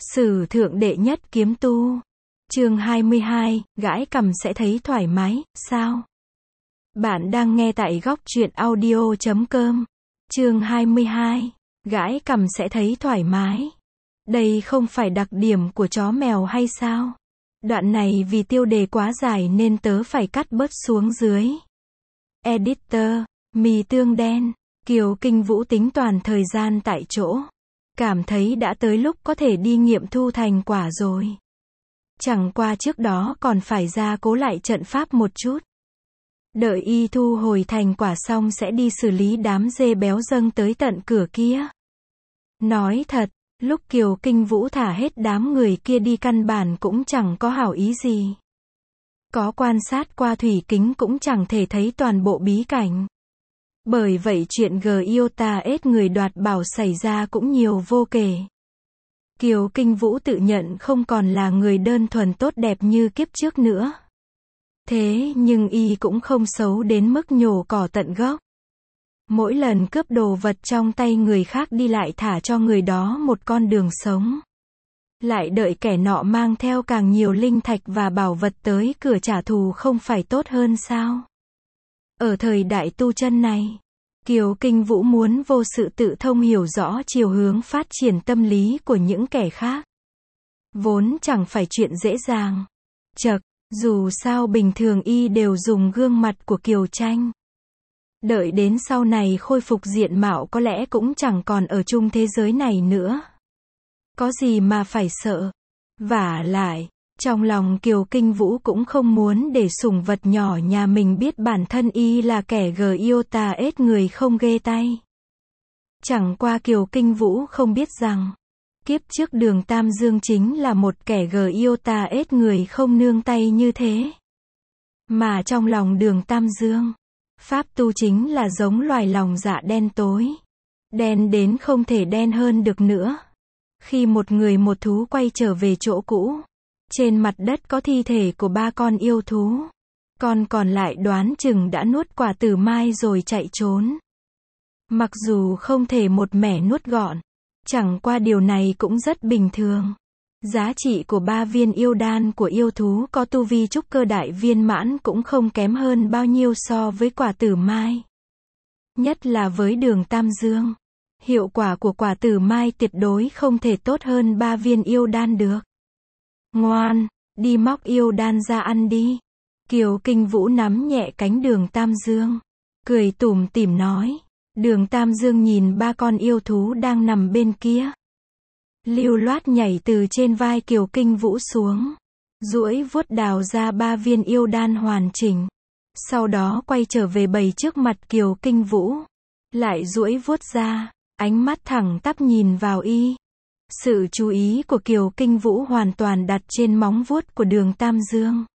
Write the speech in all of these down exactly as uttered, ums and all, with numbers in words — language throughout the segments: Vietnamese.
Sử thượng đệ nhất kiếm tu. Chương hai mươi hai, gãi cằm sẽ thấy thoải mái, sao? Bạn đang nghe tại góc truyện audio chấm com. Chương hai mươi hai, gãi cằm sẽ thấy thoải mái. Đây không phải đặc điểm của chó mèo hay sao? Đoạn này vì tiêu đề quá dài nên tớ phải cắt bớt xuống dưới. Editor, mì tương đen. Kiều Kinh Vũ tính toàn thời gian tại chỗ. Cảm thấy đã tới lúc có thể đi nghiệm thu thành quả rồi. Chẳng qua trước đó còn phải gia cố lại trận pháp một chút. Đợi y thu hồi thành quả xong sẽ đi xử lý đám dê béo dâng tới tận cửa kia. Nói thật, lúc Kiều Kinh Vũ thả hết đám người kia đi căn bản cũng chẳng có hảo ý gì. Có quan sát qua thủy kính cũng chẳng thể thấy toàn bộ bí cảnh. Bởi vậy chuyện Giota ết người đoạt bảo xảy ra cũng nhiều vô kể. Kiều Kinh Vũ tự nhận không còn là người đơn thuần tốt đẹp như kiếp trước nữa. Thế nhưng y cũng không xấu đến mức nhổ cỏ tận gốc. Mỗi lần cướp đồ vật trong tay người khác đi lại thả cho người đó một con đường sống. Lại đợi kẻ nọ mang theo càng nhiều linh thạch và bảo vật tới cửa trả thù không phải tốt hơn sao? Ở thời đại tu chân này, Kiều Kinh Vũ muốn vô sự tự thông hiểu rõ chiều hướng phát triển tâm lý của những kẻ khác. Vốn chẳng phải chuyện dễ dàng. Chậc, dù sao bình thường y đều dùng gương mặt của Kiều Tranh. Đợi đến sau này khôi phục diện mạo có lẽ cũng chẳng còn ở chung thế giới này nữa. Có gì mà phải sợ. Vả lại, trong lòng Kiều Kinh Vũ cũng không muốn để sủng vật nhỏ nhà mình biết bản thân y là kẻ Giota ết người không ghê tay. Chẳng qua Kiều Kinh Vũ không biết rằng, kiếp trước Đường Tam Dương chính là một kẻ Giota ết người không nương tay như thế. Mà trong lòng Đường Tam Dương, pháp tu chính là giống loài lòng dạ đen tối. Đen đến không thể đen hơn được nữa. Khi một người một thú quay trở về chỗ cũ, trên mặt đất có thi thể của ba con yêu thú. Con còn lại đoán chừng đã nuốt quả tử mai rồi chạy trốn. Mặc dù không thể một mẻ nuốt gọn, chẳng qua điều này cũng rất bình thường. Giá trị của ba viên yêu đan của yêu thú có tu vi trúc cơ đại viên mãn cũng không kém hơn bao nhiêu so với quả tử mai. Nhất là với Đường Tam Dương, hiệu quả của quả tử mai tuyệt đối không thể tốt hơn ba viên yêu đan được. Ngoan, đi móc yêu đan ra ăn đi. Kiều Kinh Vũ nắm nhẹ cánh Đường Tam Dương, cười tủm tỉm nói. Đường Tam Dương nhìn ba con yêu thú đang nằm bên kia. Lưu loát nhảy từ trên vai Kiều Kinh Vũ xuống, duỗi vuốt đào ra ba viên yêu đan hoàn chỉnh. Sau đó quay trở về bày trước mặt Kiều Kinh Vũ. Lại duỗi vuốt ra, ánh mắt thẳng tắp nhìn vào y. Sự chú ý của Kiều Kinh Vũ hoàn toàn đặt trên móng vuốt của Đường Tam Dương.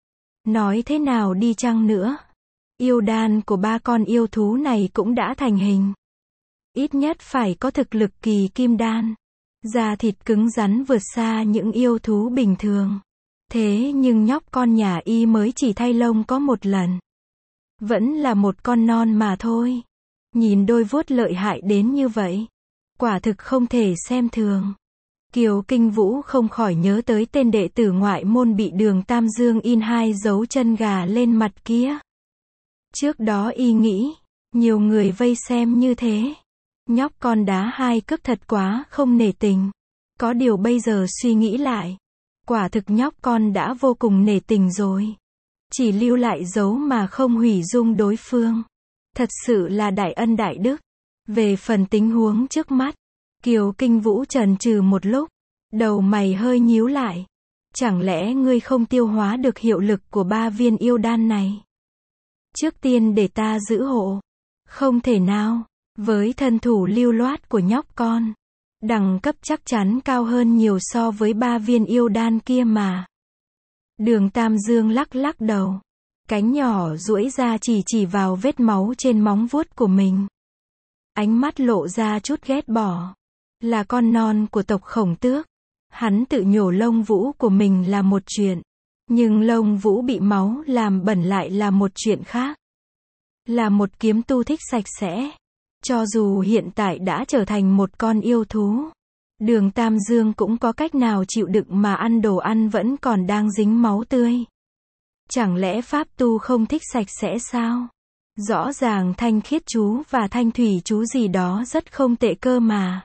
Nói thế nào đi chăng nữa, yêu đan của ba con yêu thú này cũng đã thành hình. Ít nhất phải có thực lực kỳ kim đan. Da thịt cứng rắn vượt xa những yêu thú bình thường. Thế nhưng nhóc con nhà y mới chỉ thay lông có một lần. Vẫn là một con non mà thôi. Nhìn đôi vuốt lợi hại đến như vậy, quả thực không thể xem thường. Kiều Kinh Vũ không khỏi nhớ tới tên đệ tử ngoại môn bị Đường Tam Dương in hai dấu chân gà lên mặt kia. Trước đó y nghĩ, nhiều người vây xem như thế. Nhóc con đá hai cước thật quá không nể tình. Có điều bây giờ suy nghĩ lại, quả thực nhóc con đã vô cùng nể tình rồi. Chỉ lưu lại dấu mà không hủy dung đối phương. Thật sự là đại ân đại đức. Về phần tình huống trước mắt, Kiều Kinh Vũ chần chừ một lúc, đầu mày hơi nhíu lại. Chẳng lẽ ngươi không tiêu hóa được hiệu lực của ba viên yêu đan này? Trước tiên để ta giữ hộ. Không thể nào, với thân thủ lưu loát của nhóc con, đẳng cấp chắc chắn cao hơn nhiều so với ba viên yêu đan kia mà. Đường Tam Dương lắc lắc đầu, cánh nhỏ duỗi ra chỉ chỉ vào vết máu trên móng vuốt của mình. Ánh mắt lộ ra chút ghét bỏ. Là con non của tộc Khổng Tước, hắn tự nhổ lông vũ của mình là một chuyện, nhưng lông vũ bị máu làm bẩn lại là một chuyện khác. Là một kiếm tu thích sạch sẽ, cho dù hiện tại đã trở thành một con yêu thú, Đường Tam Dương cũng có cách nào chịu đựng mà ăn đồ ăn vẫn còn đang dính máu tươi. Chẳng lẽ pháp tu không thích sạch sẽ sao? Rõ ràng thanh khiết chú và thanh thủy chú gì đó rất không tệ cơ mà.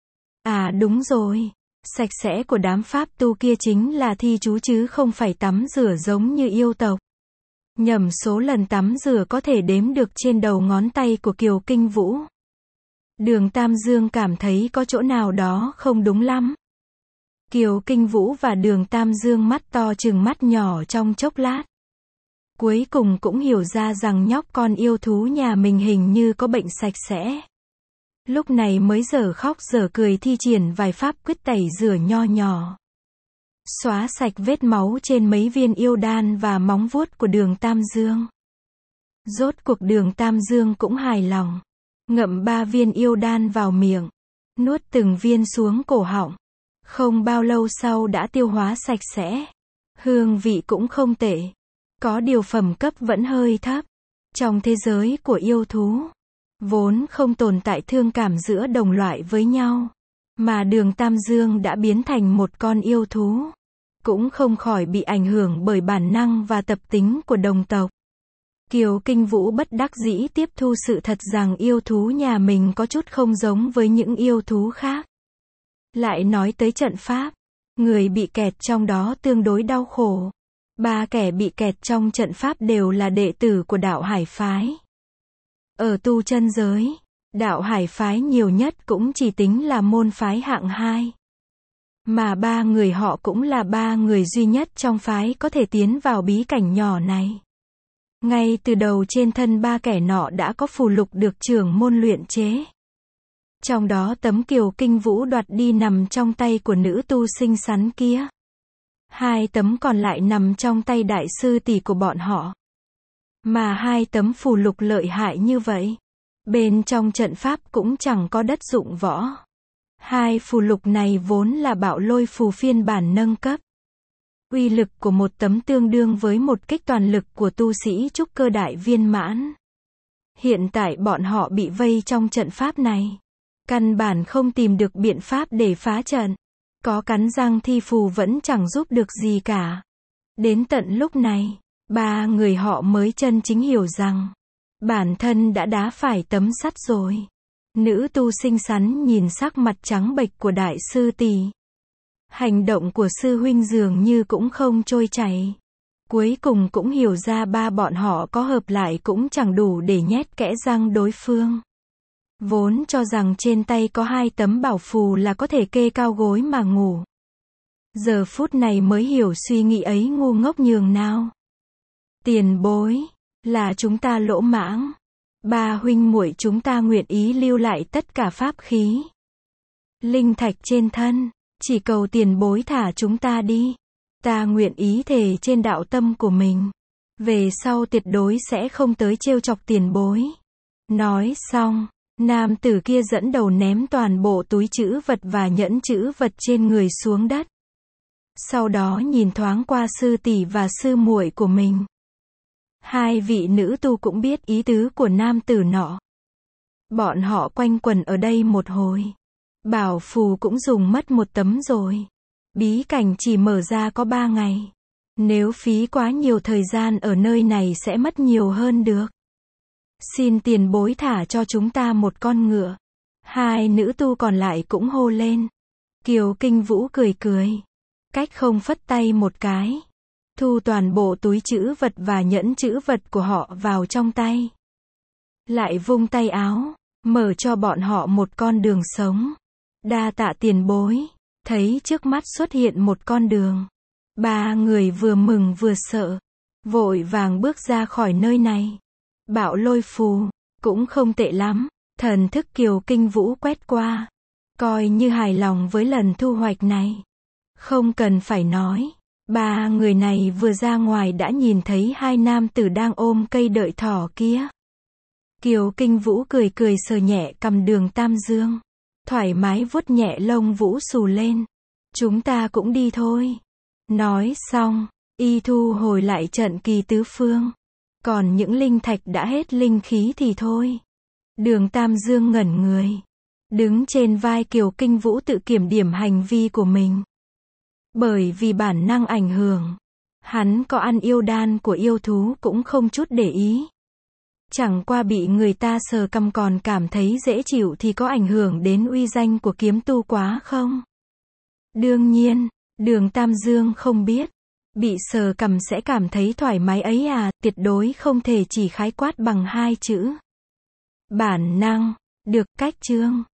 À đúng rồi, sạch sẽ của đám pháp tu kia chính là thi chú chứ không phải tắm rửa giống như yêu tộc. Nhầm số lần tắm rửa có thể đếm được trên đầu ngón tay của Kiều Kinh Vũ. Đường Tam Dương cảm thấy có chỗ nào đó không đúng lắm. Kiều Kinh Vũ và Đường Tam Dương mắt to chừng mắt nhỏ trong chốc lát. Cuối cùng cũng hiểu ra rằng nhóc con yêu thú nhà mình hình như có bệnh sạch sẽ. Lúc này mới dở khóc dở cười thi triển vài pháp quyết tẩy rửa nho nhỏ. Xóa sạch vết máu trên mấy viên yêu đan và móng vuốt của Đường Tam Dương. Rốt cuộc Đường Tam Dương cũng hài lòng. Ngậm ba viên yêu đan vào miệng. Nuốt từng viên xuống cổ họng. Không bao lâu sau đã tiêu hóa sạch sẽ. Hương vị cũng không tệ. Có điều phẩm cấp vẫn hơi thấp. Trong thế giới của yêu thú, vốn không tồn tại thương cảm giữa đồng loại với nhau. Mà Đường Tam Dương đã biến thành một con yêu thú. Cũng không khỏi bị ảnh hưởng bởi bản năng và tập tính của đồng tộc. Kiều Kinh Vũ bất đắc dĩ tiếp thu sự thật rằng yêu thú nhà mình có chút không giống với những yêu thú khác. Lại nói tới trận pháp, người bị kẹt trong đó tương đối đau khổ. Ba kẻ bị kẹt trong trận pháp đều là đệ tử của đạo Hải Phái. Ở tu chân giới, đạo Hải Phái nhiều nhất cũng chỉ tính là môn phái hạng hai. Mà ba người họ cũng là ba người duy nhất trong phái có thể tiến vào bí cảnh nhỏ này. Ngay từ đầu trên thân ba kẻ nọ đã có phù lục được trưởng môn luyện chế. Trong đó tấm Kiều Kinh Vũ đoạt đi nằm trong tay của nữ tu xinh xắn kia. Hai tấm còn lại nằm trong tay đại sư tỷ của bọn họ. Mà hai tấm phù lục lợi hại như vậy, bên trong trận pháp cũng chẳng có đất dụng võ. Hai phù lục này vốn là bạo lôi phù phiên bản nâng cấp. Uy lực của một tấm tương đương với một kích toàn lực của tu sĩ trúc cơ đại viên mãn. Hiện tại bọn họ bị vây trong trận pháp này. Căn bản không tìm được biện pháp để phá trận. Có cắn răng thi phù vẫn chẳng giúp được gì cả. Đến tận lúc này, ba người họ mới chân chính hiểu rằng bản thân đã đá phải tấm sắt rồi. Nữ tu xinh xắn nhìn sắc mặt trắng bệch của đại sư tỷ. Hành động của sư huynh dường như cũng không trôi chảy. Cuối cùng cũng hiểu ra ba bọn họ có hợp lại cũng chẳng đủ để nhét kẽ răng đối phương. Vốn cho rằng trên tay có hai tấm bảo phù là có thể kê cao gối mà ngủ. Giờ phút này mới hiểu suy nghĩ ấy ngu ngốc nhường nào. Tiền bối, là chúng ta lỗ mãng. Ba huynh muội chúng ta nguyện ý lưu lại tất cả pháp khí, linh thạch trên thân, chỉ cầu tiền bối thả chúng ta đi. Ta nguyện ý thề trên đạo tâm của mình, về sau tuyệt đối sẽ không tới trêu chọc tiền bối. Nói xong, nam tử kia dẫn đầu ném toàn bộ túi trữ vật và nhẫn trữ vật trên người xuống đất. Sau đó nhìn thoáng qua sư tỷ và sư muội của mình. Hai vị nữ tu cũng biết ý tứ của nam tử nọ. Bọn họ quanh quẩn ở đây một hồi. Bảo phù cũng dùng mất một tấm rồi. Bí cảnh chỉ mở ra có ba ngày. Nếu phí quá nhiều thời gian ở nơi này sẽ mất nhiều hơn được. Xin tiền bối thả cho chúng ta một con ngựa. Hai nữ tu còn lại cũng hô lên. Kiều Kinh Vũ cười cười. Cách không phất tay một cái. Thu toàn bộ túi trữ vật và nhẫn trữ vật của họ vào trong tay. Lại vung tay áo, mở cho bọn họ một con đường sống. Đa tạ tiền bối. Thấy trước mắt xuất hiện một con đường. Ba người vừa mừng vừa sợ. Vội vàng bước ra khỏi nơi này. Bạo lôi phù, cũng không tệ lắm. Thần thức Kiều Kinh Vũ quét qua. Coi như hài lòng với lần thu hoạch này. Không cần phải nói. Ba người này vừa ra ngoài đã nhìn thấy hai nam tử đang ôm cây đợi thỏ kia. Kiều Kinh Vũ cười cười sờ nhẹ cằm Đường Tam Dương. Thoải mái vuốt nhẹ lông vũ xù lên. Chúng ta cũng đi thôi. Nói xong, y thu hồi lại trận kỳ tứ phương. Còn những linh thạch đã hết linh khí thì thôi. Đường Tam Dương ngẩn người. Đứng trên vai Kiều Kinh Vũ tự kiểm điểm hành vi của mình. Bởi vì bản năng ảnh hưởng, hắn có ăn yêu đan của yêu thú cũng không chút để ý. Chẳng qua bị người ta sờ cằm còn cảm thấy dễ chịu thì có ảnh hưởng đến uy danh của kiếm tu quá không? Đương nhiên, Đường Tam Dương không biết. Bị sờ cằm sẽ cảm thấy thoải mái ấy à, tuyệt đối không thể chỉ khái quát bằng hai chữ. Bản năng. Được, cách chương.